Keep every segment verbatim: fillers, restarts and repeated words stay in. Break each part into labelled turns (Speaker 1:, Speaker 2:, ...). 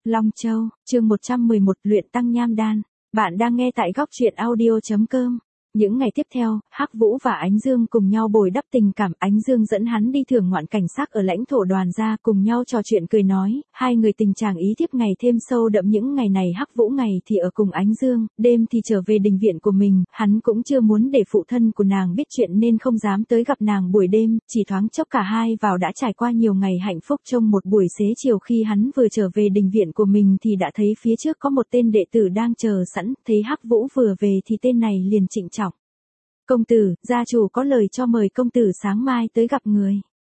Speaker 1: Long Châu, chương một trăm mười một, luyện tăng nham đan. Bạn đang nghe tại góc truyện audio chấm com. Những ngày tiếp theo, Hắc Vũ và Ánh Dương cùng nhau bồi đắp tình cảm. Ánh Dương dẫn hắn đi thưởng ngoạn cảnh sắc ở lãnh thổ Đoàn gia, cùng nhau trò chuyện cười nói, hai người tình chàng ý thiếp ngày thêm sâu đậm. Những ngày này Hắc Vũ ngày thì ở cùng Ánh Dương, đêm thì trở về đình viện của mình. Hắn cũng chưa muốn để phụ thân của nàng biết chuyện nên không dám tới gặp nàng buổi đêm, chỉ thoáng chốc cả hai vào đã trải qua nhiều ngày hạnh phúc. Trong một buổi xế chiều khi hắn vừa trở về đình viện của mình thì đã thấy phía trước có một tên đệ tử đang chờ sẵn. Thấy Hắc Vũ vừa về thì tên này liền trịnh trọng: "Công tử, gia chủ có lời cho mời công tử sáng mai tới gặp người."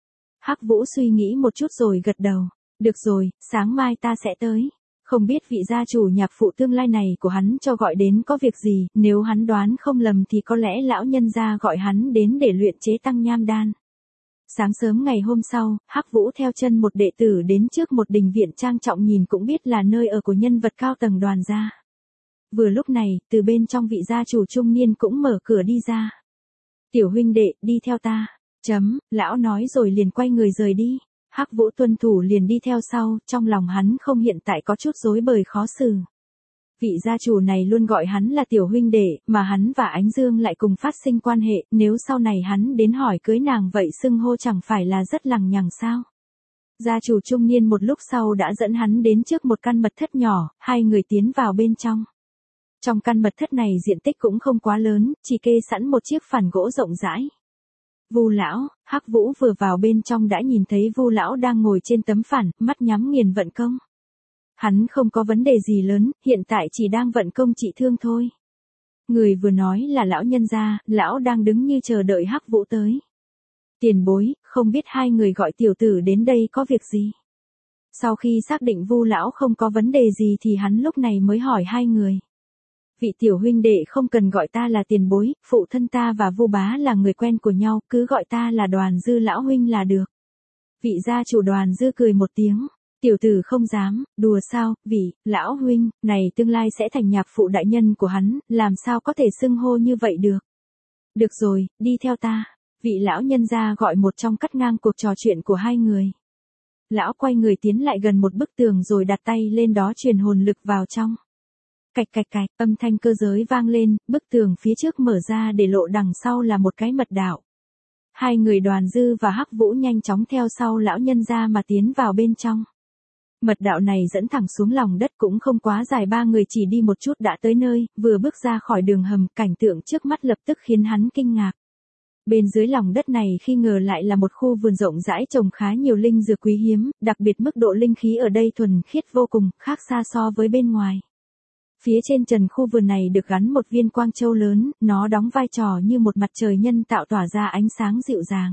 Speaker 1: Hắc Vũ suy nghĩ một chút rồi gật đầu. "Được rồi, sáng mai ta sẽ tới." Không biết vị gia chủ nhạc phụ tương lai này của hắn cho gọi đến có việc gì, nếu hắn đoán không lầm thì có lẽ lão nhân gia gọi hắn đến để luyện chế tăng nham đan. Sáng sớm ngày hôm sau, Hắc Vũ theo chân một đệ tử đến trước một đình viện trang trọng, nhìn cũng biết là nơi ở của nhân vật cao tầng Đoàn gia. Vừa lúc này, từ bên trong vị gia chủ trung niên cũng mở cửa đi ra. "Tiểu huynh đệ, đi theo ta." Chấm, lão nói rồi liền quay người rời đi. Hắc Vũ tuân thủ liền đi theo sau, trong lòng hắn không hiện tại có chút rối bời khó xử. Vị gia chủ này luôn gọi hắn là tiểu huynh đệ, mà hắn và Ánh Dương lại cùng phát sinh quan hệ, nếu sau này hắn đến hỏi cưới nàng vậy xưng hô chẳng phải là rất lằng nhằng sao? Gia chủ trung niên một lúc sau đã dẫn hắn đến trước một căn mật thất nhỏ, hai người tiến vào bên trong. Trong căn mật thất này diện tích cũng không quá lớn, chỉ kê sẵn một chiếc phản gỗ rộng rãi. Vu lão, Hắc Vũ vừa vào bên trong đã nhìn thấy Vu lão đang ngồi trên tấm phản, mắt nhắm nghiền vận công. Hắn không có vấn đề gì lớn, hiện tại chỉ đang vận công trị thương thôi. Người vừa nói là lão nhân gia, lão đang đứng như chờ đợi Hắc Vũ tới. "Tiền bối, không biết hai người gọi tiểu tử đến đây có việc gì?" Sau khi xác định Vu lão không có vấn đề gì thì hắn lúc này mới hỏi hai người. "Vị tiểu huynh đệ không cần gọi ta là tiền bối, phụ thân ta và Vu bá là người quen của nhau, cứ gọi ta là Đoàn Dư lão huynh là được." Vị gia chủ Đoàn Dư cười một tiếng. "Tiểu tử không dám, đùa sao, vị lão huynh này tương lai sẽ thành nhạc phụ đại nhân của hắn, làm sao có thể xưng hô như vậy được." "Được rồi, đi theo ta." Vị lão nhân gia gọi một trong cắt ngang cuộc trò chuyện của hai người. Lão quay người tiến lại gần một bức tường rồi đặt tay lên đó truyền hồn lực vào trong. Cạch cạch cạch, âm thanh cơ giới vang lên, bức tường phía trước mở ra để lộ đằng sau là một cái mật đạo. Hai người Đoàn Dư và Hắc Vũ nhanh chóng theo sau lão nhân gia mà tiến vào bên trong. Mật đạo này dẫn thẳng xuống lòng đất cũng không quá dài, ba người chỉ đi một chút đã tới nơi, vừa bước ra khỏi đường hầm, cảnh tượng trước mắt lập tức khiến hắn kinh ngạc. Bên dưới lòng đất này khi ngờ lại là một khu vườn rộng rãi trồng khá nhiều linh dược quý hiếm, đặc biệt mức độ linh khí ở đây thuần khiết vô cùng, khác xa so với bên ngoài. Phía trên trần khu vườn này được gắn một viên quang châu lớn, nó đóng vai trò như một mặt trời nhân tạo tỏa ra ánh sáng dịu dàng.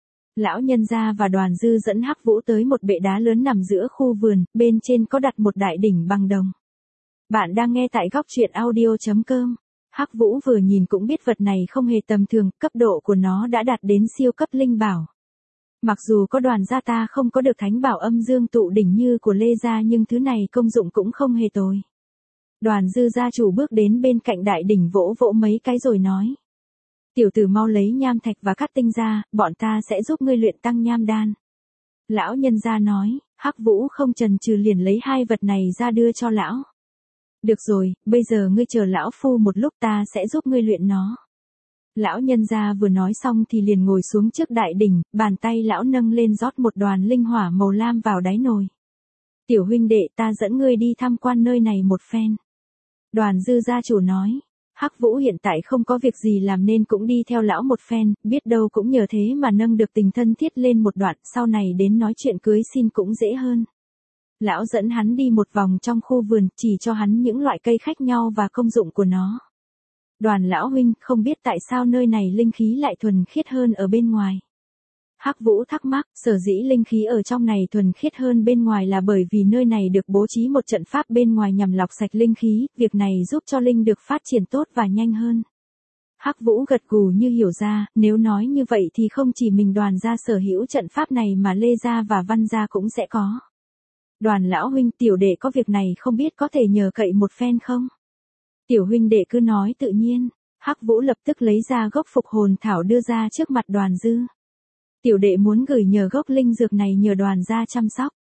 Speaker 1: Lão nhân gia và Đoàn Dư dẫn Hắc Vũ tới một bệ đá lớn nằm giữa khu vườn, bên trên có đặt một đại đỉnh bằng đồng. Bạn đang nghe tại góc truyện audio chấm com. Hắc Vũ vừa nhìn cũng biết vật này không hề tầm thường, cấp độ của nó đã đạt đến siêu cấp linh bảo. Mặc dù có Đoàn gia ta không có được thánh bảo âm dương tụ đỉnh như của Lê gia nhưng thứ này công dụng cũng không hề tồi. Đoàn Dư gia chủ bước đến bên cạnh đại đỉnh vỗ vỗ mấy cái rồi nói: "Tiểu tử mau lấy nham thạch và cát tinh ra, bọn ta sẽ giúp ngươi luyện tăng nham đan." Lão nhân gia nói. Hắc Vũ không chần chừ liền lấy hai vật này ra đưa cho lão. "Được rồi, bây giờ ngươi chờ lão phu một lúc, ta sẽ giúp ngươi luyện nó." Lão nhân gia vừa nói xong thì liền ngồi xuống trước đại đỉnh, bàn tay lão nâng lên rót một đoàn linh hỏa màu lam vào đáy nồi. "Tiểu huynh đệ, ta dẫn ngươi đi tham quan nơi này một phen." Đoàn Dư gia chủ nói. Hắc Vũ hiện tại không có việc gì làm nên cũng đi theo lão một phen, biết đâu cũng nhờ thế mà nâng được tình thân thiết lên một đoạn, sau này đến nói chuyện cưới xin cũng dễ hơn. Lão dẫn hắn đi một vòng trong khu vườn, chỉ cho hắn những loại cây khác nhau và công dụng của nó. "Đoàn lão huynh, không biết tại sao nơi này linh khí lại thuần khiết hơn ở bên ngoài?" Hắc Vũ thắc mắc, sở dĩ linh khí ở trong này thuần khiết hơn bên ngoài là bởi vì nơi này được bố trí một trận pháp bên ngoài nhằm lọc sạch linh khí, việc này giúp cho linh được phát triển tốt và nhanh hơn. Hắc Vũ gật gù như hiểu ra, nếu nói như vậy thì không chỉ mình Đoàn gia sở hữu trận pháp này mà Lê gia và Văn gia cũng sẽ có. "Đoàn lão huynh, tiểu đệ có việc này không biết có thể nhờ cậy một phen không?" "Tiểu huynh đệ cứ nói tự nhiên." Hắc Vũ lập tức lấy ra gốc phục hồn thảo đưa ra trước mặt Đoàn Dư. "Tiểu đệ muốn gửi nhờ gốc linh dược này nhờ Đoàn gia chăm sóc."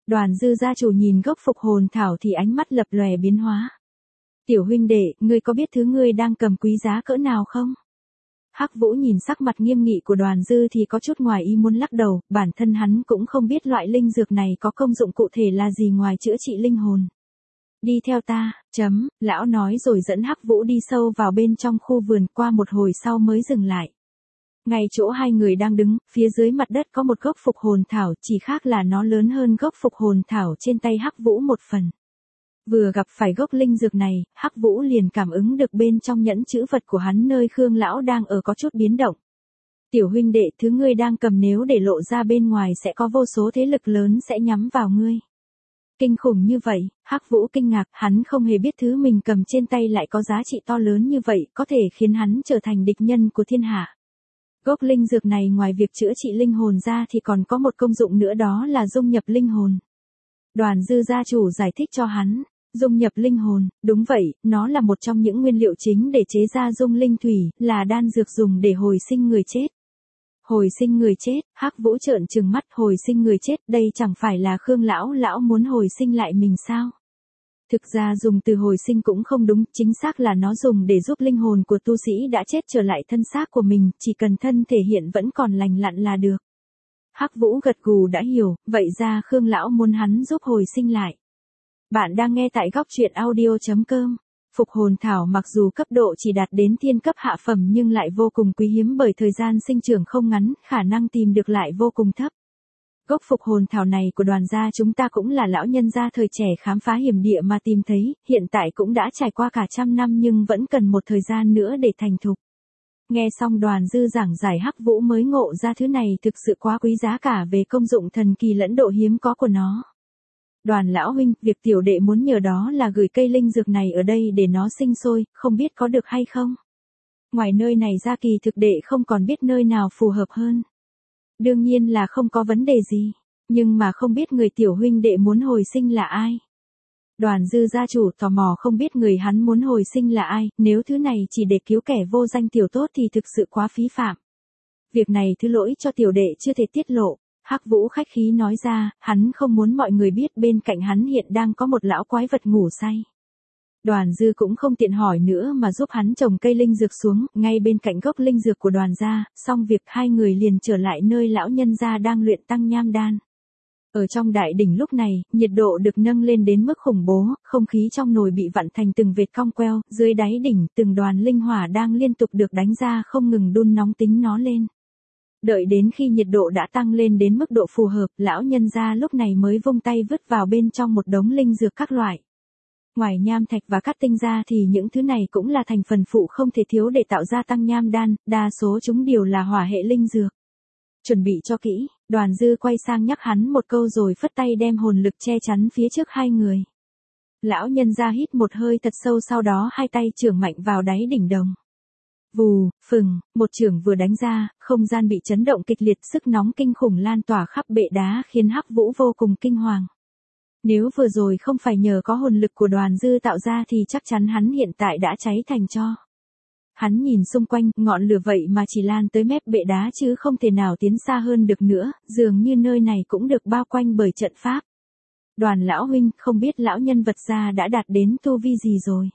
Speaker 1: Đoàn Dư gia chủ nhìn gốc phục hồn thảo thì ánh mắt lập lòe biến hóa. Tiểu huynh đệ, ngươi có biết thứ ngươi đang cầm quý giá cỡ nào không? Hắc Vũ nhìn sắc mặt nghiêm nghị của Đoàn Dư thì có chút ngoài ý muốn lắc đầu, bản thân hắn cũng không biết loại linh dược này có công dụng cụ thể là gì ngoài chữa trị linh hồn. Đi theo ta, chấm, lão nói rồi dẫn Hắc Vũ đi sâu vào bên trong khu vườn, qua một hồi sau mới dừng lại. Ngay chỗ hai người đang đứng, phía dưới mặt đất có một gốc phục hồn thảo, chỉ khác là nó lớn hơn gốc phục hồn thảo trên tay Hắc Vũ một phần. Vừa gặp phải gốc linh dược này, Hắc Vũ liền cảm ứng được bên trong nhẫn chữ vật của hắn nơi Khương lão đang ở có chút biến động. Tiểu huynh đệ, thứ ngươi đang cầm nếu để lộ ra bên ngoài sẽ có vô số thế lực lớn sẽ nhắm vào ngươi. Kinh khủng như vậy, Hắc Vũ kinh ngạc, hắn không hề biết thứ mình cầm trên tay lại có giá trị to lớn như vậy, có thể khiến hắn trở thành địch nhân của thiên hạ. Gốc linh dược này ngoài việc chữa trị linh hồn ra thì còn có một công dụng nữa, đó là dung nhập linh hồn. Đoàn Dư gia chủ giải thích cho hắn. Dung nhập linh hồn, đúng vậy, nó là một trong những nguyên liệu chính để chế ra dung linh thủy, là đan dược dùng để hồi sinh người chết. Hồi sinh người chết, Hắc Vũ trợn trừng mắt, hồi sinh người chết, đây chẳng phải là Khương lão lão muốn hồi sinh lại mình sao? Thực ra dùng từ hồi sinh cũng không đúng, chính xác là nó dùng để giúp linh hồn của tu sĩ đã chết trở lại thân xác của mình, chỉ cần thân thể hiện vẫn còn lành lặn là được. Hắc Vũ gật gù đã hiểu, vậy ra Khương lão muốn hắn giúp hồi sinh lại. Bạn đang nghe tại góc truyện audio chấm com. Phục hồn thảo mặc dù cấp độ chỉ đạt đến thiên cấp hạ phẩm nhưng lại vô cùng quý hiếm bởi thời gian sinh trưởng không ngắn, khả năng tìm được lại vô cùng thấp. Gốc phục hồn thảo này của Đoàn gia chúng ta cũng là lão nhân gia thời trẻ khám phá hiểm địa mà tìm thấy, hiện tại cũng đã trải qua cả trăm năm nhưng vẫn cần một thời gian nữa để thành thục. Nghe xong Đoàn Dư giảng giải, Hắc Vũ mới ngộ ra thứ này thực sự quá quý giá cả về công dụng thần kỳ lẫn độ hiếm có của nó. Đoàn lão huynh, việc tiểu đệ muốn nhờ đó là gửi cây linh dược này ở đây để nó sinh sôi, không biết có được hay không? Ngoài nơi này ra kỳ thực đệ không còn biết nơi nào phù hợp hơn. Đương nhiên là không có vấn đề gì, nhưng mà không biết người tiểu huynh đệ muốn hồi sinh là ai? Đoàn Dư gia chủ tò mò không biết người hắn muốn hồi sinh là ai, nếu thứ này chỉ để cứu kẻ vô danh tiểu tốt thì thực sự quá phí phạm. Việc này thứ lỗi cho tiểu đệ chưa thể tiết lộ. Hắc Vũ khách khí nói ra, hắn không muốn mọi người biết bên cạnh hắn hiện đang có một lão quái vật ngủ say. Đoàn Dư cũng không tiện hỏi nữa mà giúp hắn trồng cây linh dược xuống, ngay bên cạnh gốc linh dược của Đoàn gia, xong việc hai người liền trở lại nơi lão nhân gia đang luyện tăng nham đan. Ở trong đại đỉnh lúc này, nhiệt độ được nâng lên đến mức khủng bố, không khí trong nồi bị vặn thành từng vệt cong queo, dưới đáy đỉnh từng đoàn linh hỏa đang liên tục được đánh ra không ngừng đun nóng tính nó lên. Đợi đến khi nhiệt độ đã tăng lên đến mức độ phù hợp, lão nhân gia lúc này mới vung tay vứt vào bên trong một đống linh dược các loại. Ngoài nham thạch và cát tinh ra thì những thứ này cũng là thành phần phụ không thể thiếu để tạo ra tăng nham đan, đa số chúng đều là hỏa hệ linh dược. Chuẩn bị cho kỹ, Đoàn Dư quay sang nhắc hắn một câu rồi phất tay đem hồn lực che chắn phía trước hai người. Lão nhân gia hít một hơi thật sâu, sau đó hai tay chưởng mạnh vào đáy đỉnh đồng. Vù, phừng, một chưởng vừa đánh ra, không gian bị chấn động kịch liệt, sức nóng kinh khủng lan tỏa khắp bệ đá khiến Hắc Vũ vô cùng kinh hoàng. Nếu vừa rồi không phải nhờ có hồn lực của Đoàn Dư tạo ra thì chắc chắn hắn hiện tại đã cháy thành tro. Hắn nhìn xung quanh, ngọn lửa vậy mà chỉ lan tới mép bệ đá chứ không thể nào tiến xa hơn được nữa, dường như nơi này cũng được bao quanh bởi trận pháp. Đoàn lão huynh, không biết lão nhân vật gia đã đạt đến tu vi gì rồi?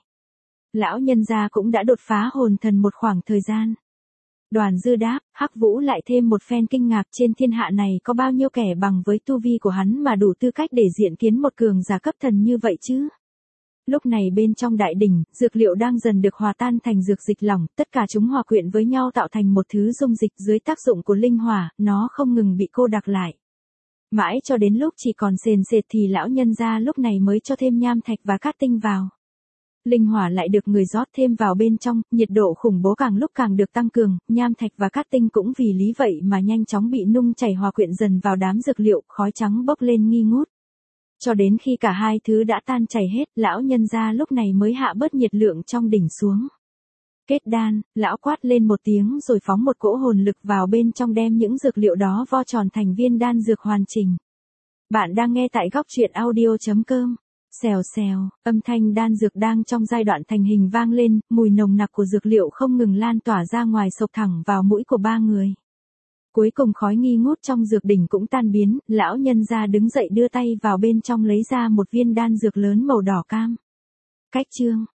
Speaker 1: Lão nhân gia cũng đã đột phá hồn thần một khoảng thời gian. Đoàn Dư đáp, Hắc Vũ lại thêm một phen kinh ngạc, trên thiên hạ này có bao nhiêu kẻ bằng với tu vi của hắn mà đủ tư cách để diện kiến một cường giả cấp thần như vậy chứ? Lúc này bên trong đại đỉnh, dược liệu đang dần được hòa tan thành dược dịch lỏng, tất cả chúng hòa quyện với nhau tạo thành một thứ dung dịch, dưới tác dụng của linh hỏa, nó không ngừng bị cô đặc lại. Mãi cho đến lúc chỉ còn sền sệt thì lão nhân gia lúc này mới cho thêm nham thạch và cát tinh vào. Linh hỏa lại được người rót thêm vào bên trong, nhiệt độ khủng bố càng lúc càng được tăng cường, nham thạch và cát tinh cũng vì lý vậy mà nhanh chóng bị nung chảy hòa quyện dần vào đám dược liệu, khói trắng bốc lên nghi ngút. Cho đến khi cả hai thứ đã tan chảy hết, lão nhân gia lúc này mới hạ bớt nhiệt lượng trong đỉnh xuống. Kết đan, lão quát lên một tiếng rồi phóng một cỗ hồn lực vào bên trong đem những dược liệu đó vo tròn thành viên đan dược hoàn chỉnh. Bạn đang nghe tại góc truyện audio chấm com. Xèo xèo, âm thanh đan dược đang trong giai đoạn thành hình vang lên, mùi nồng nặc của dược liệu không ngừng lan tỏa ra ngoài, sộc thẳng vào mũi của ba người. Cuối cùng khói nghi ngút trong dược đỉnh cũng tan biến, lão nhân gia đứng dậy đưa tay vào bên trong lấy ra một viên đan dược lớn màu đỏ cam. Cách chương